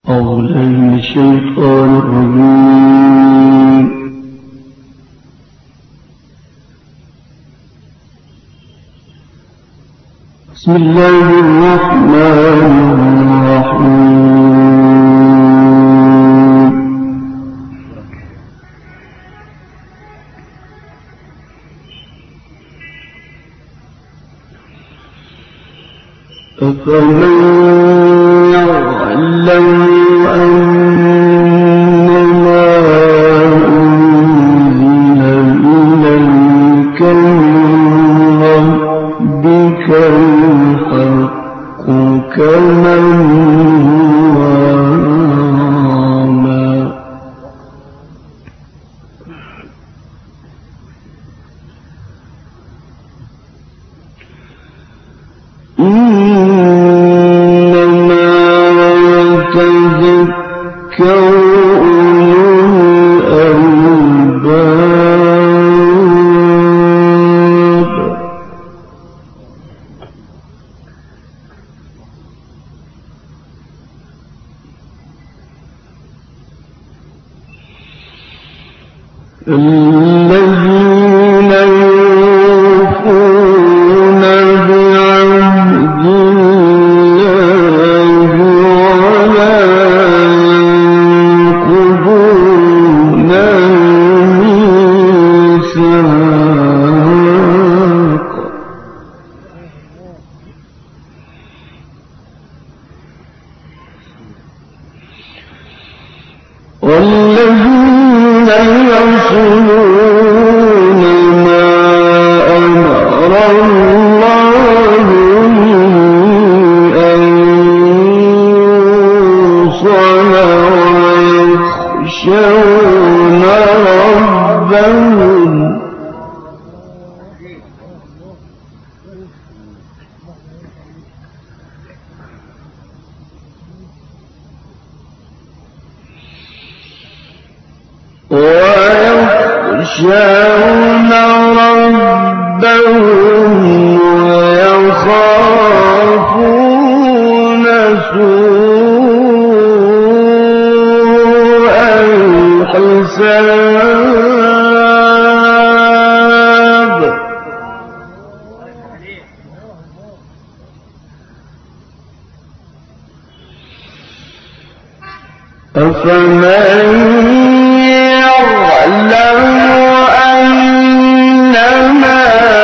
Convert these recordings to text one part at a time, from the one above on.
أعوذ بالله من الشيطان الرجيم. بسم الله الرحمن الرحيم. أفمن يعلم أنما أنزل إليك من ربك الحق كمن هو أعمى الذين يوفون بعهد الله ولا ينقضون الميثاق والذين يصلون ما أمر الله أن يوصل ويخشون ربهم ويخافون سوء الحساب أفمن يعلم أنما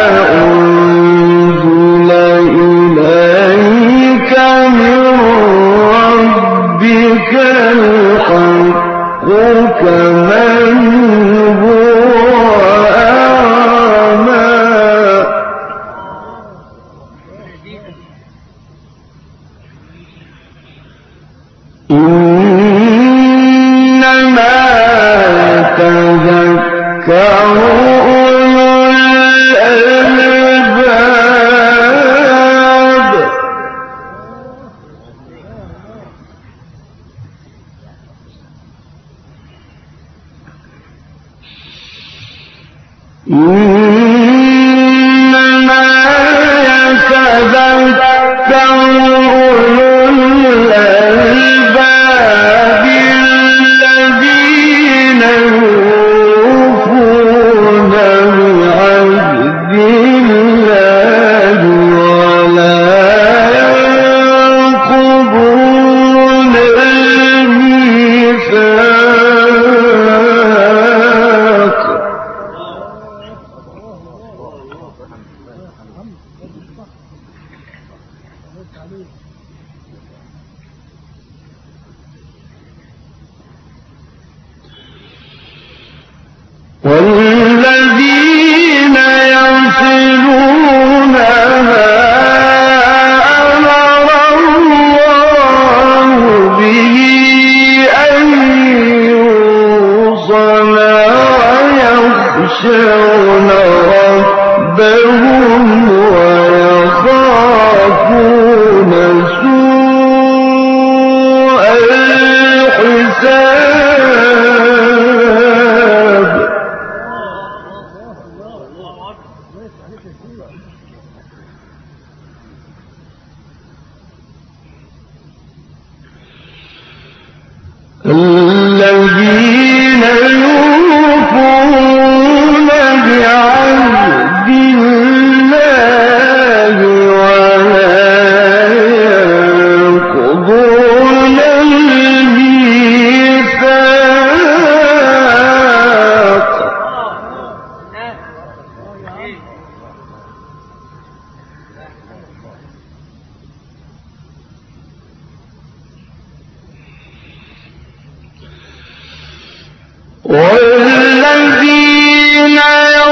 أنزل إليك من ربك الحق كمن هو أعمى إنما يتذكر أولو الألباب إنما يتذكر أولو الألباب الذين يوفون بعهد الله ولا ينقضون الميثاق والذين يصلون ما أمر الله به أن يوصل ويخشون ربهم ويخافون سوء الحساب الذين يوفون بعهد الله ولا ينقضون الميثاق والذين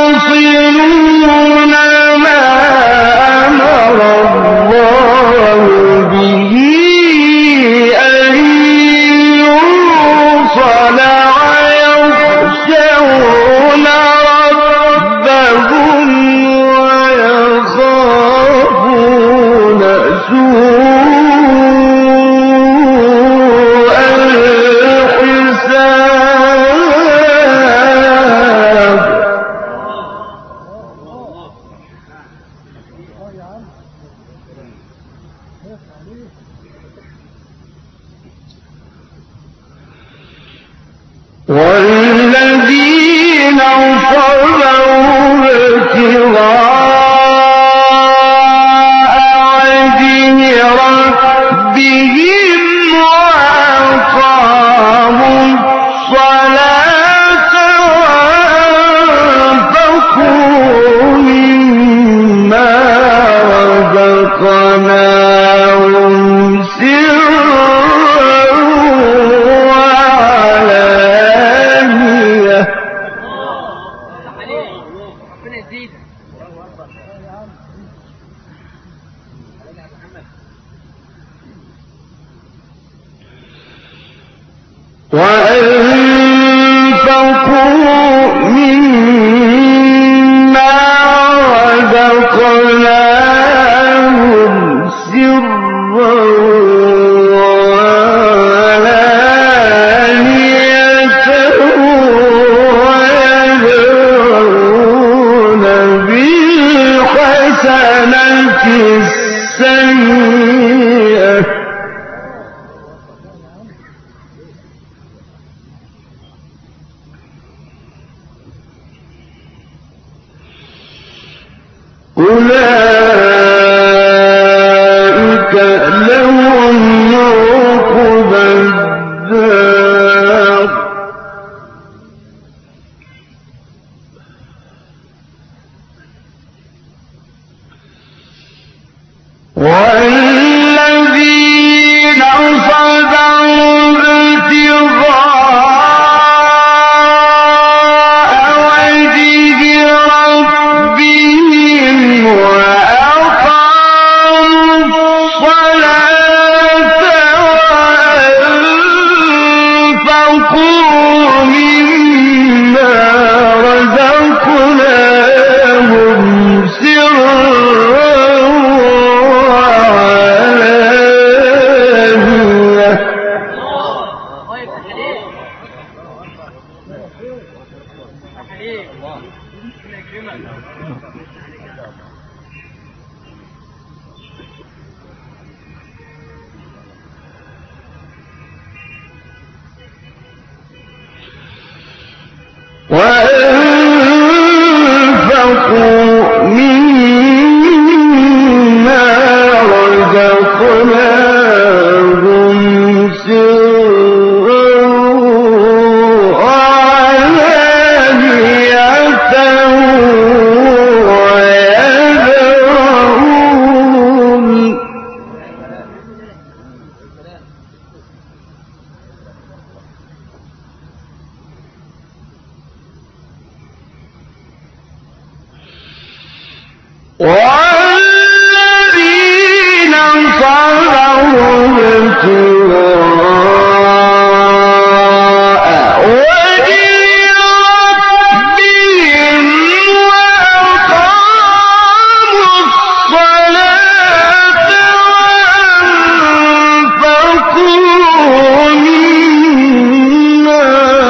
يصلون ما أمر الله به أن يوصل ويخشون ربهم ويخافون سوء والذين صبروا ابتغاء وجه ربهم وأقاموا الصلاة وأنفقوا مما رزقناهم وأنفقوا مما رزقناهم سرا وعلانية ويدرؤون بالحسنة السيئة أولئك لهم عقبى الدار والذين صبروا ابتغاء وجه ربهم وأقاموا الصلاة وأنفقوا مما رزقناهم سرا وعلانية وأنفقوا مما رزقناهم سرا وعلانية ويدرؤون والذين صبروا ابتغاء وجه ربهم وأقاموا الصلاة وأنفقوا مما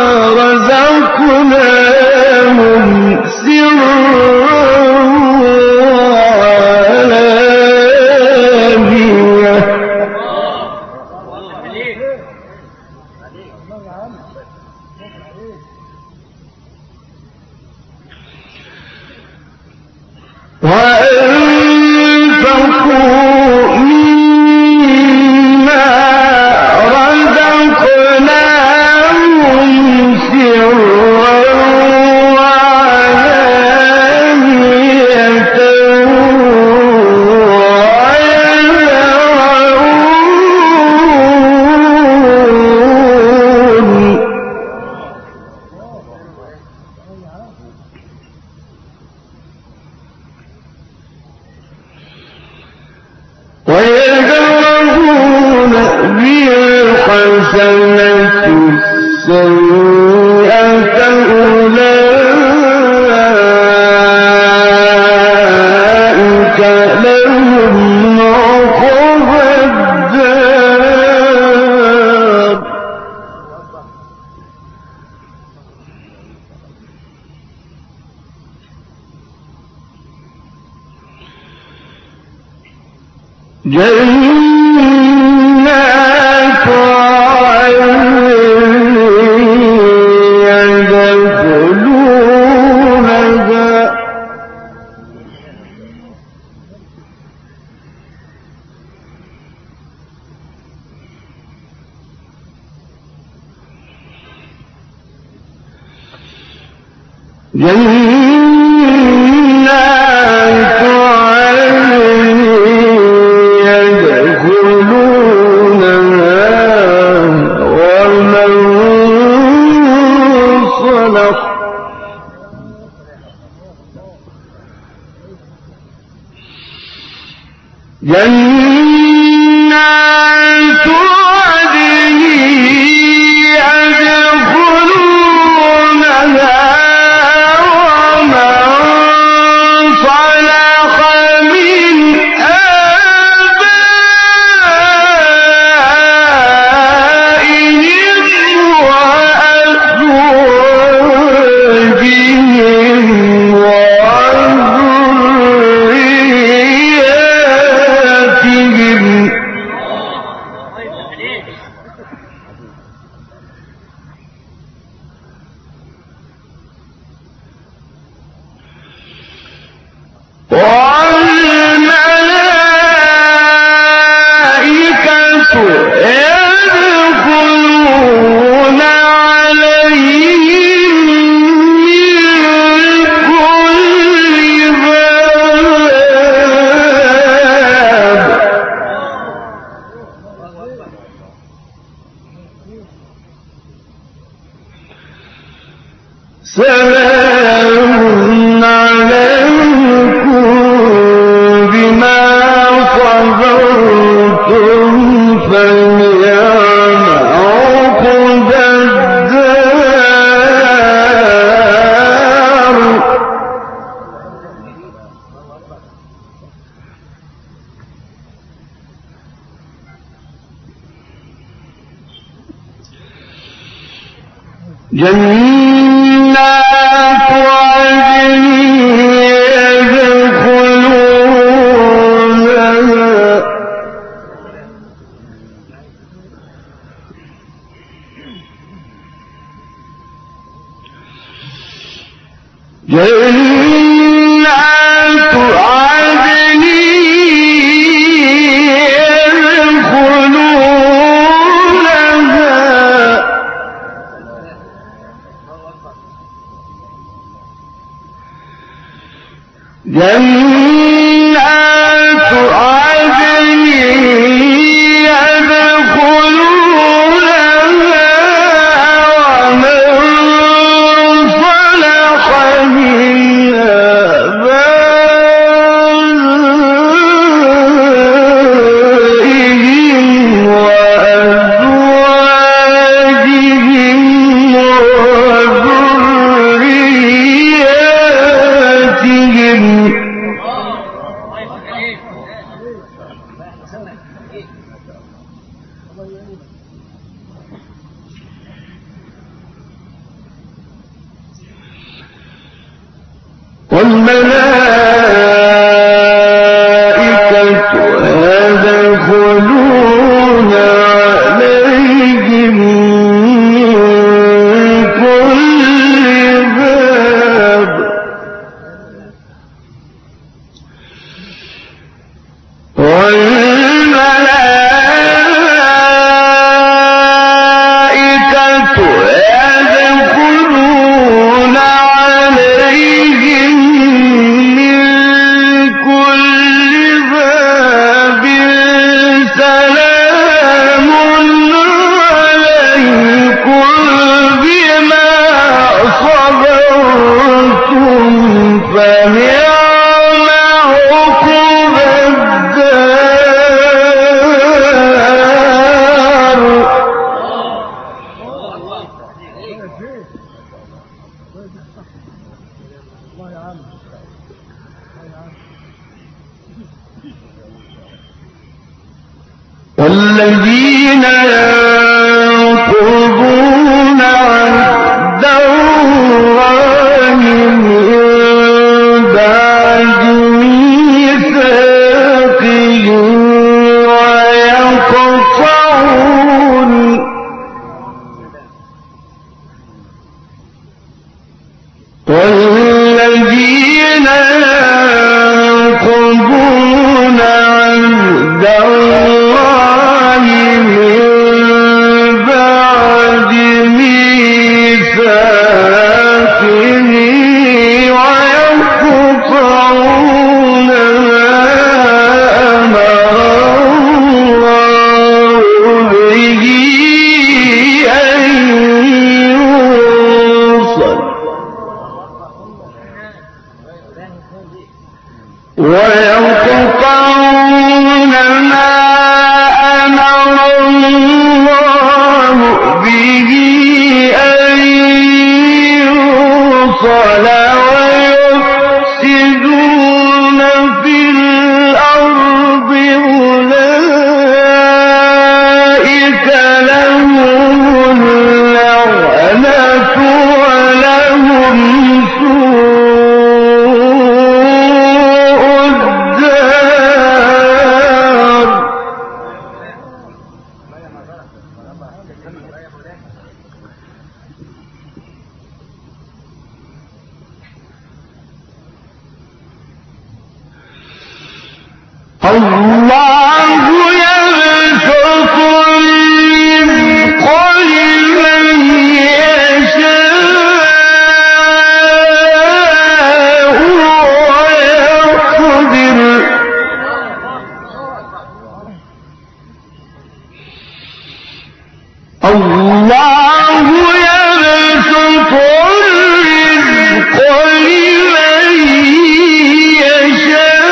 رزقناهم سرا وعلانية وأنفقوا مما رزقناهم سرا وعلانية ويدرؤون بالحسنة السيئة أولئك لهم عقبى الدار جنات عدن يدخلونها جنات عدن يدخلونها ومن صلح جنات عدن يدخلونها ومن صلح من آبائهم وأزواجهم وذرياتهم والملائكة يدخلون عليهم من كل باب سلام عليكم بما صبرتم فنعم عقبى الدار جنات عدن يدخلونها جنات عدن يدخلونها جنات عدن يدخلونها ومن صلح من آبائهم وأزواجهم وذرياتهم والملائكة يدخلون عليهم من والذين ينقضون عهد الله من بعد ميثاقه والذين ينقضون عهد الله من بعد ميثاقه ويقطعون ما أمر الله به أن يوصل ويقطعون ما أمر الله به أن يوصل ويفسدون في الأرض أولئك لهم اللعنة ولهم سوء الدار الله يبسط الرزق لمن يشاء ويقدر الله يبسط الرزق لمن يشاء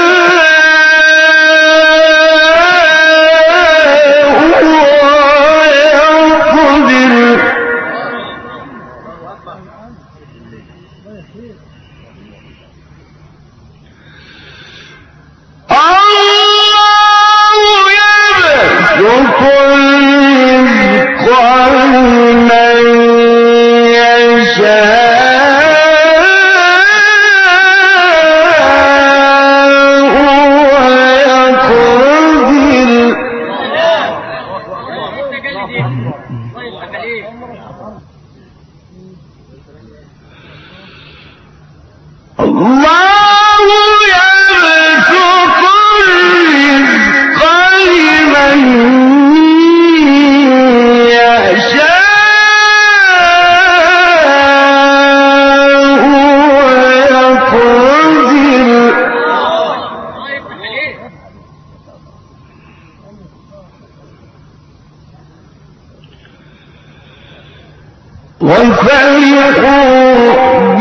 وفرحوا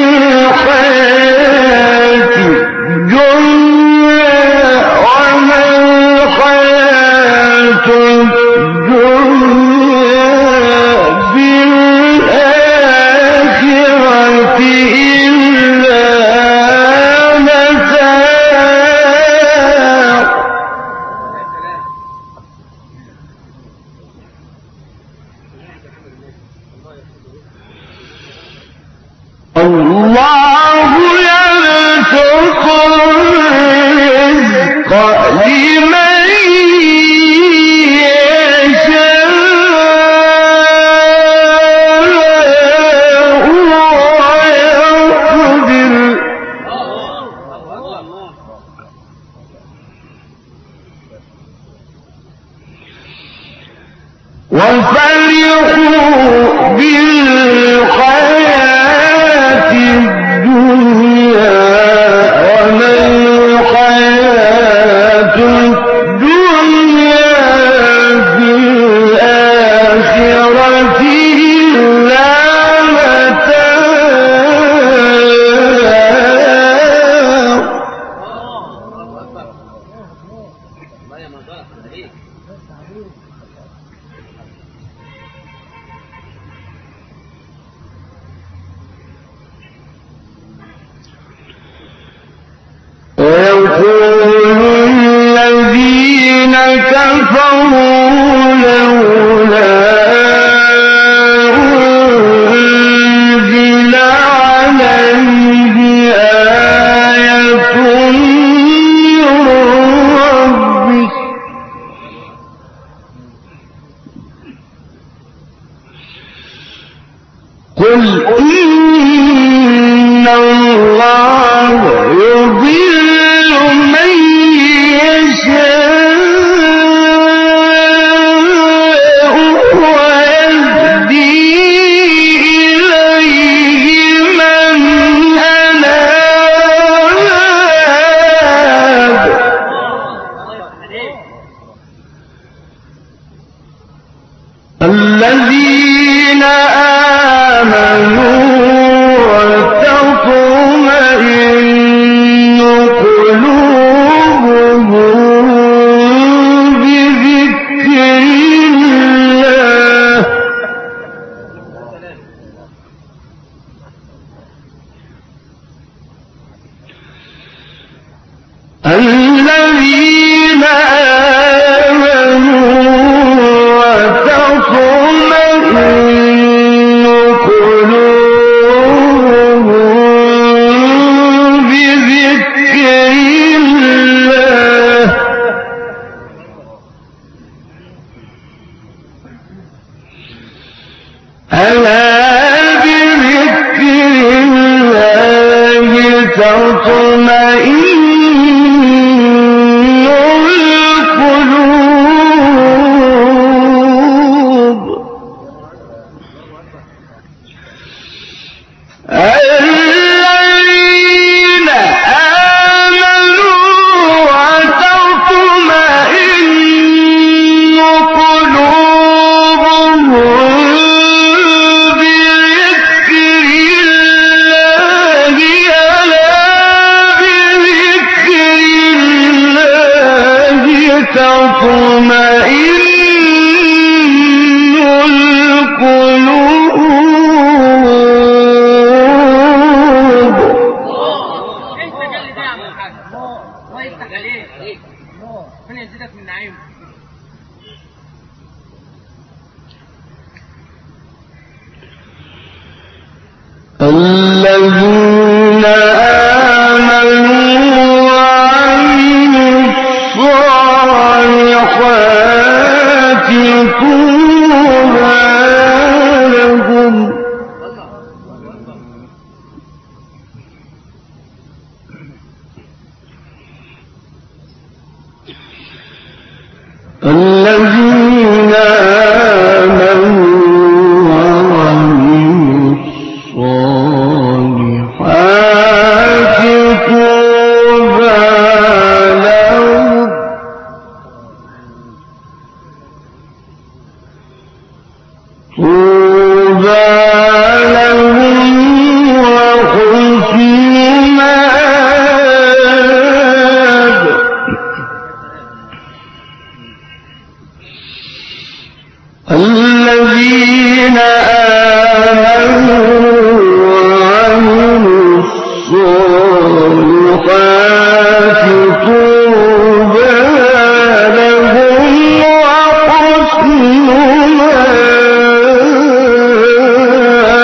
بالحياة الدنيا وما الحياة الدنيا بالآخرة إلا متاع الله يبسط الرزق لمن يشاء ويقدر وفرحوا بالحياة الدنيا وما الحياة الدنيا في الآخرة إلا متاع ويقول الذين كفروا لولا أنزل عليه آية من ربه قل إن الله يضل من يشاء ويهدي إليه من أناب الذين آمنوا وتطمئن قلوبهم بذكر الله الذين آمنوا وتطمئن قلوبهم بذكر الله ألا بذكر الله تطمئن القلوب الذين آمنوا وتطمئن قلوبهم بذكر الله ألا بذكر الله تطمئن القلوب الذين آمنوا وعملوا الصالحات طوبى لهم الذين آمنوا وعملوا الصالحات طوبى لهم وحسن مآب الذين آمنوا وعملوا الصالحات طوبى لهم وحسن مآب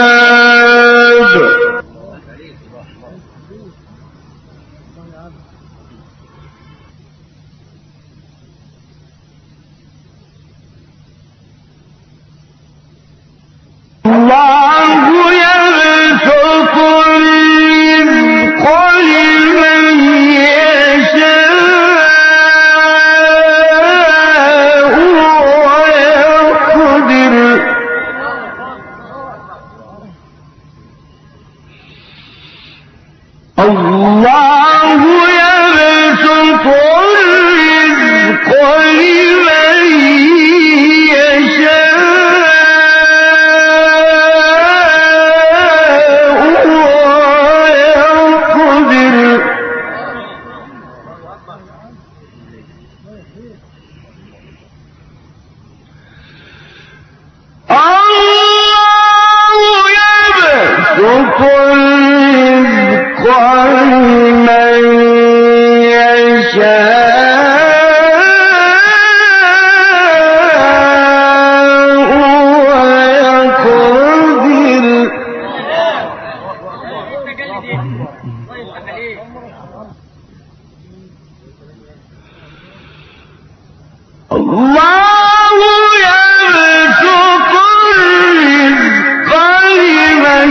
الله يبسط الرزق لمن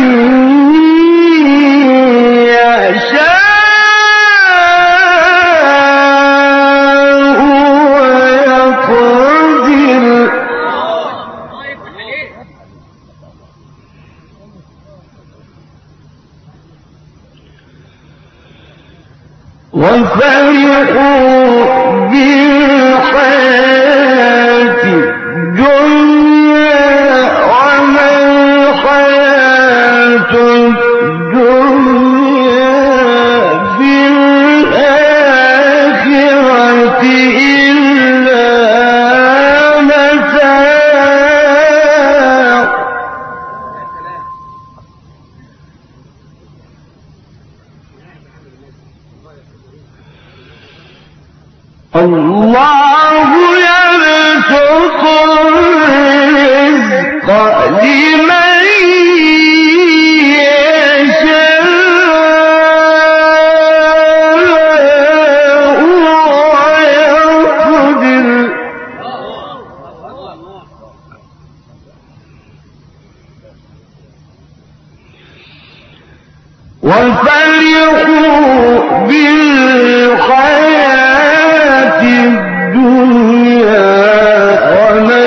يشاء ويقدر وفرحوا بالحياة الدنيا وما الحياة الدنيا في الآخرة إلا متاع. الله يبسط الرزق لمن يشاء ويقدر وفرحوا بالحياة الدنيا وما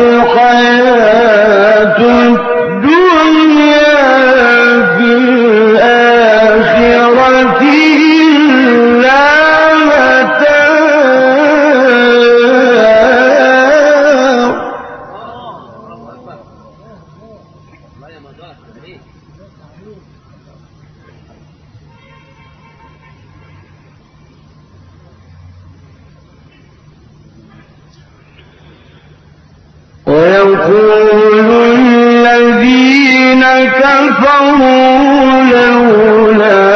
الحياة الدنيا في الآخرة إلا ويقول الذين كفروا لولا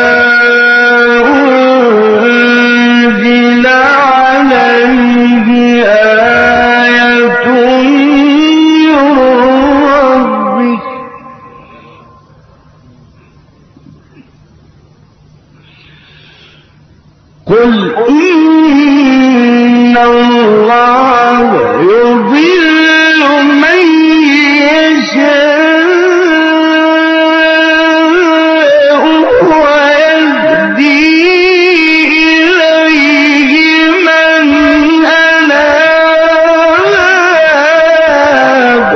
أنزل عليه آية من ربه قل إن الله يضل من يشاء ويهدي إليه من أناب.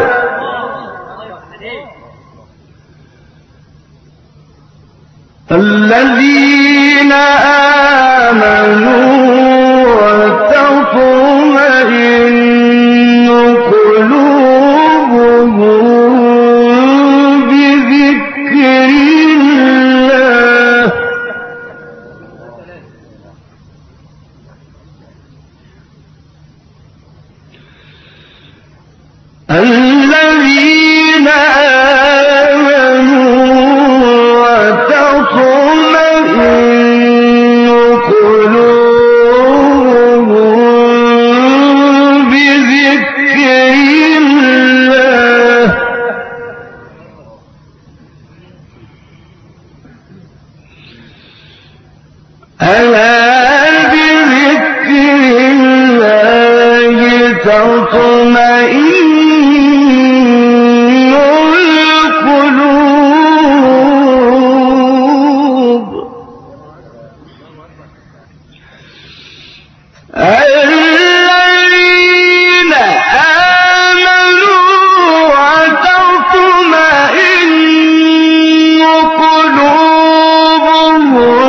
الذين آمنوا وتطمئن قلوبهم بذكر الله الذين آمنوا وتطمئن قلوبهم بذكر الله ألا بذكر الله تطمئن القلوب. الذين آمنوا وتطمئن قلوبهم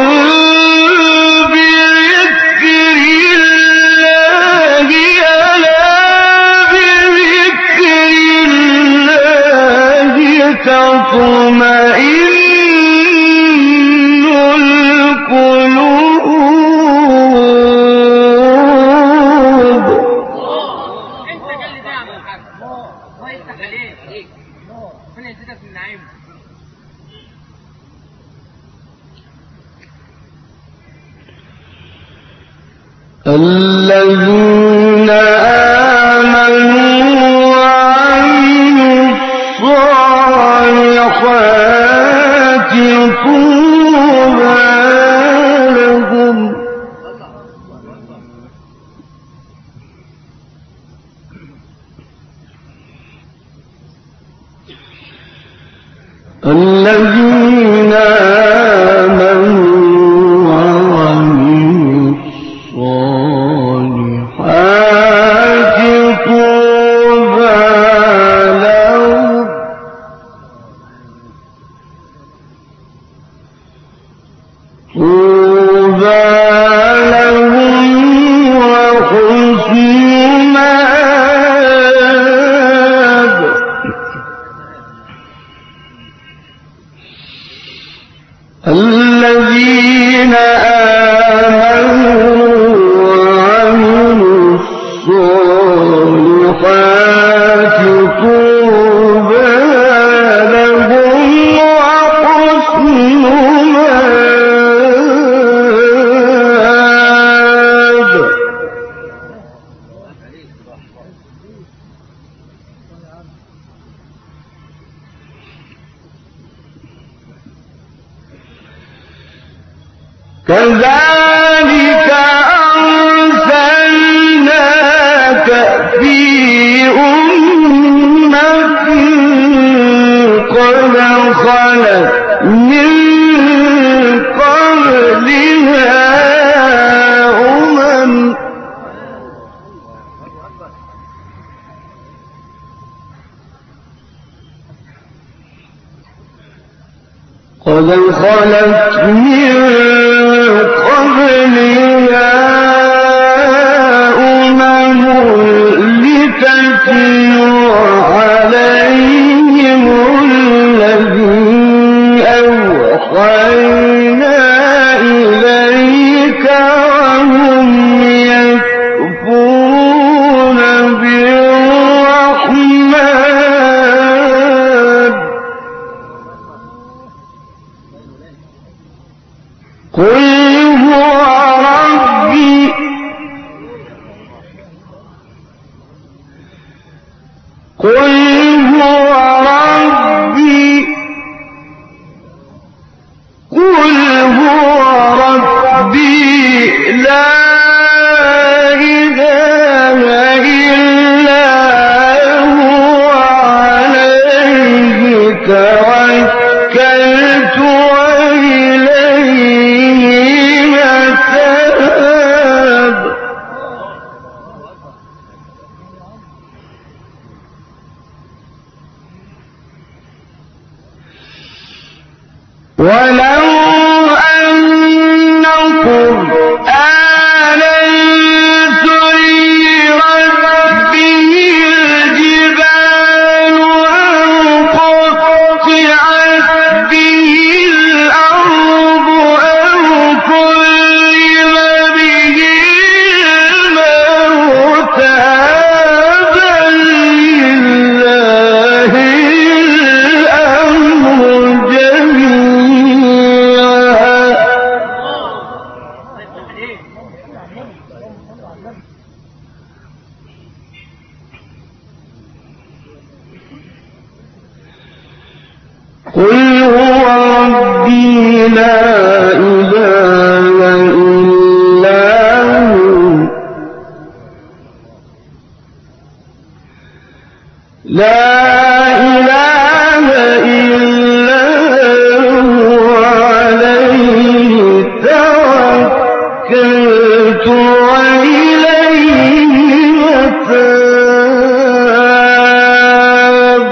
بذكر الله ألا بذكر الله تطمئن القلوب. انت قال لي ده يا عم الحاج الله يفتح عليك ربنا يزيدك من نعيمه. الذين آمنوا وعملوا الصالحات طوبى لهم بالهم وحسن مآب. الذين آمنوا وعملوا الصالحات طوبى لهم وحسن مآب. كذلك أرسلناك في أمة قد خلت من قبلها أمم قد خلت من قبلها أمم لتتلو عليهم الذي أوحينا إليك وهم يكفرون بالرحمن. قل هو ربي لا إله إلا هو عليه توكلت وإليه متاب. ولو أن قرآنا سيرت به الجبال أو قطعت به الأرض أو كلم به الموتى بل لله الأمر جميعا. قل هو ربي لا إله إلا هو لا إله إلا هو عليه توكلت وإليه متاب.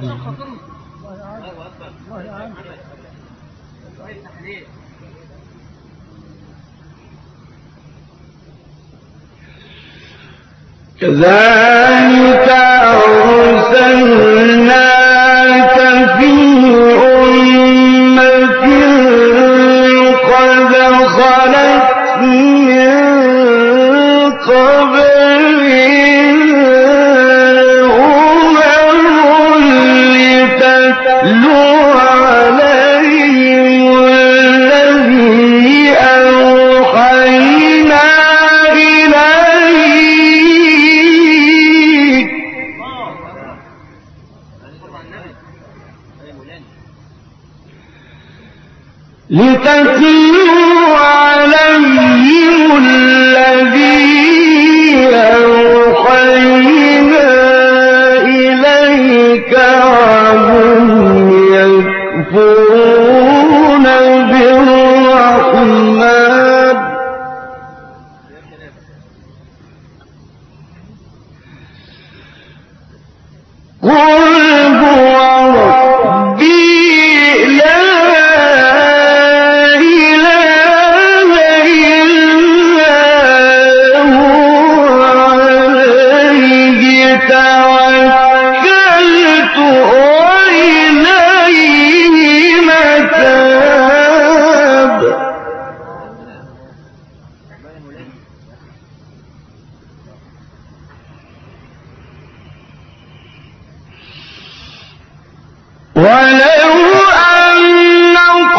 كذلك أرسلناك في أمة قد خلت من قبلهم أمم لتتلو عليهم الذي أوحينا إليك لتتلو عليهم الذي أوحينا إليك وهم يكفرون بالرحمن قل هو ربي لا توكلت وإليه متاب ولو أن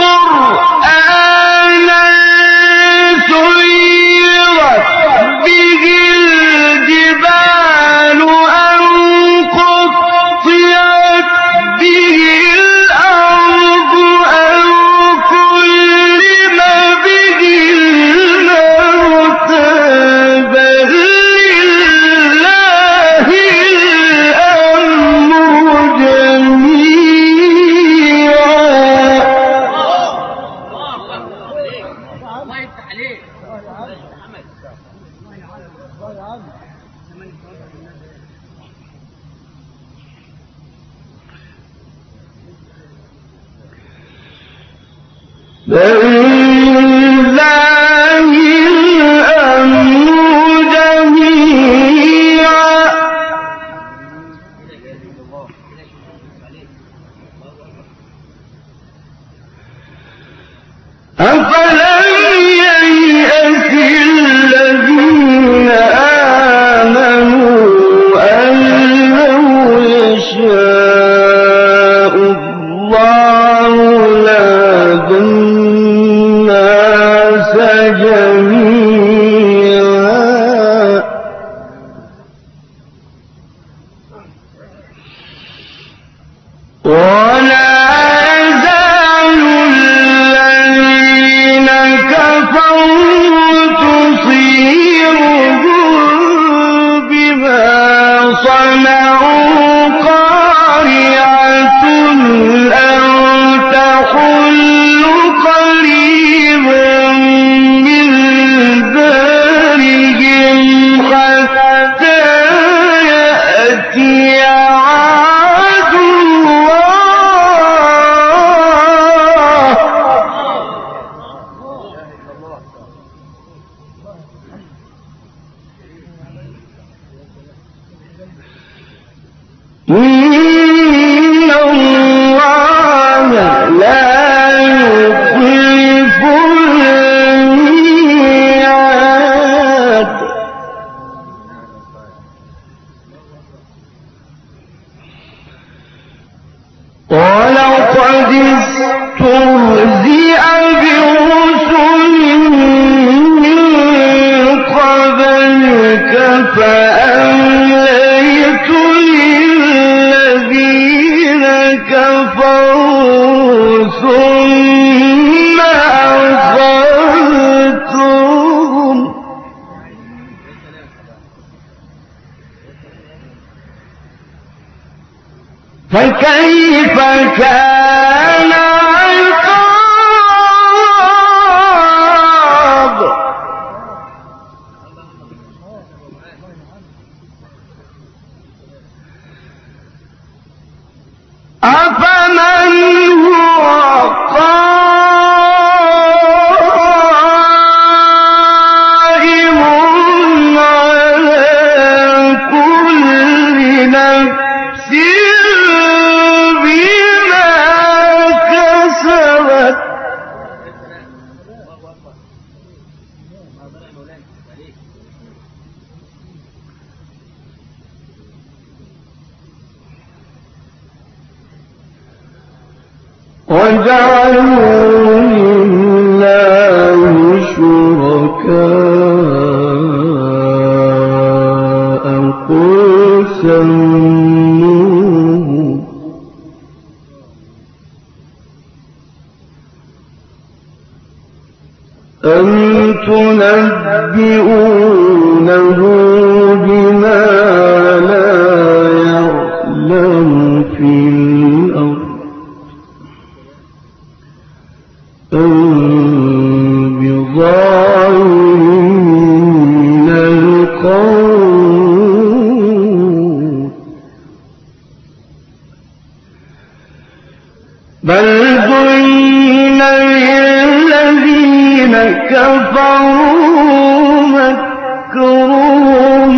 قرآنا سيرت به الجبال أو قطعت به الأرض أو كلم به الموتى بل لله الأمر جميعا. الله يفتح عليك. لله الأمر جميعا. أفلم ييأس الذين آمنوا أن لو يشاء الله لهدى الناس جميعا ولا يزال الذين كفروا تصيبهم بما صنعوا قارعة أو تحل قريبا من دارهم حتى يأتي وعد إن الله لا يخلف الميعاد. ولقد استهزئ برسل من قبلك فأمليت للذين كفروا ثم أخذتهم فكيف كان عقاب. أفمن هو قائم على كل نفس بما كسبت وجعلوا لله شركاء قل سموهم أم تنبئونه بما لا يعلم في الأرض بظاهر من القول بل زين للذين كفروا مكرهم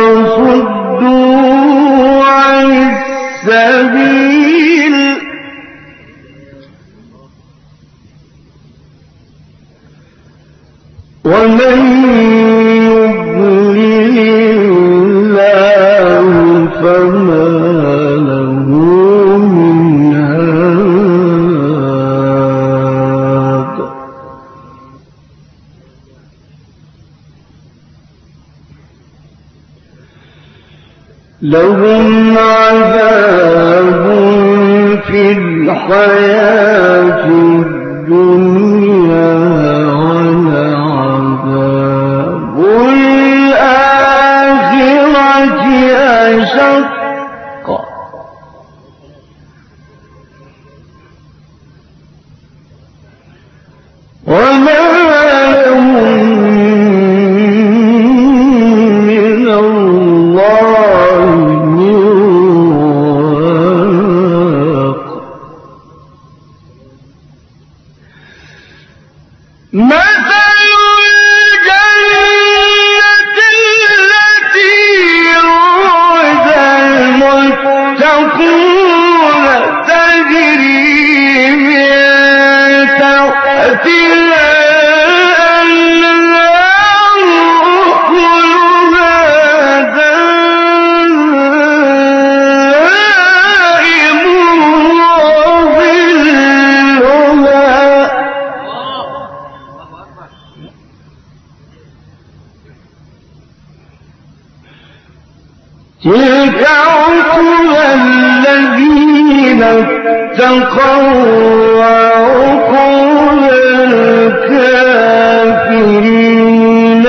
وصدوا عن السبيل ومن يضلل الله فما له من هاد لهم عذاب في الحياة الدنيا ولعذاب الآخرة أشق وما لهم من الله من واق مثل الجنة التي وعد المتقون تجري من تحتها الأنهار أكلها دائم وظلها تلك عقبى الذين اتقوا وعقبى الكافرين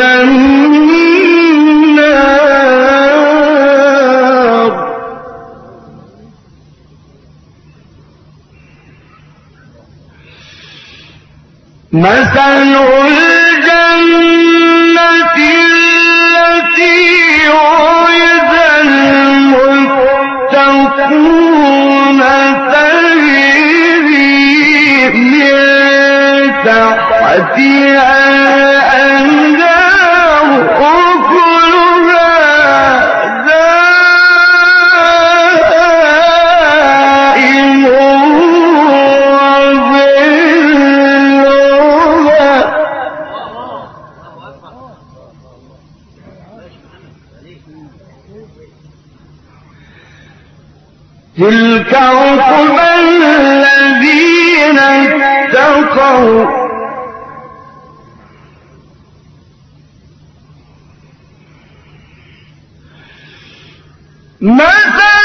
النار مثل الجنة التي وعد المتقون تجري من تحتها الأنهار أكلها دائم وظلها تلك عقبى الذين اتقوا مثل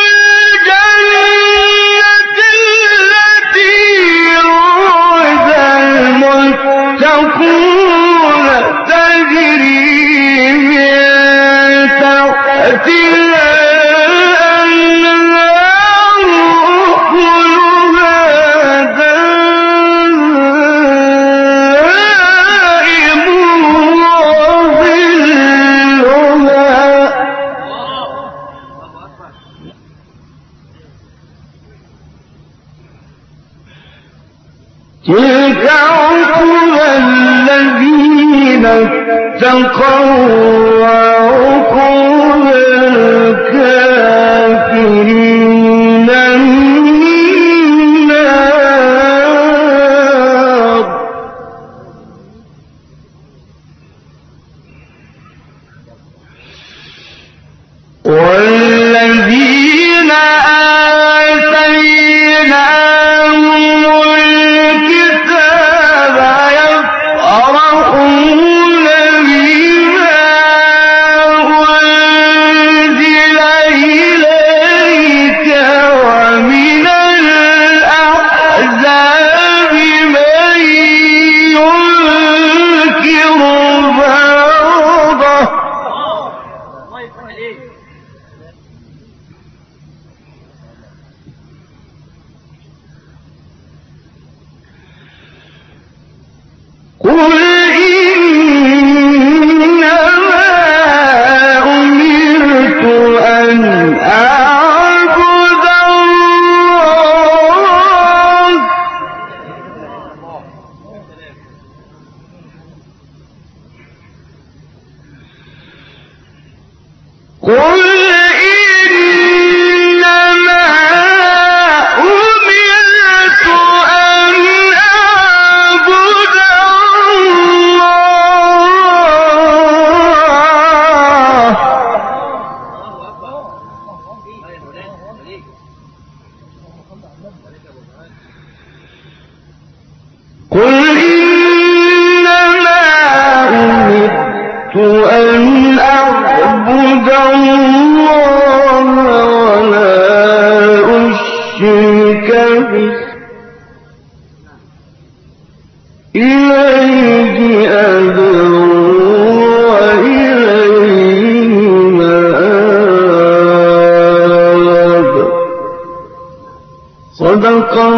الجنة التي وعد المتقون تجري من تحتها تلك عقبى الذين اتقوا وعقبى الكافرين النار. والذين آتيناهم الكتاب يفرحون بما أنزل إليك ومن الأحزاب من ينكر بعضه قل إنما أمرت أن أعبد الله قل إنما أمرت أن أعبد قل إنما أمرت أن أعبد الله ولا أشرك به إليه أدعو وإليه مآب. صدق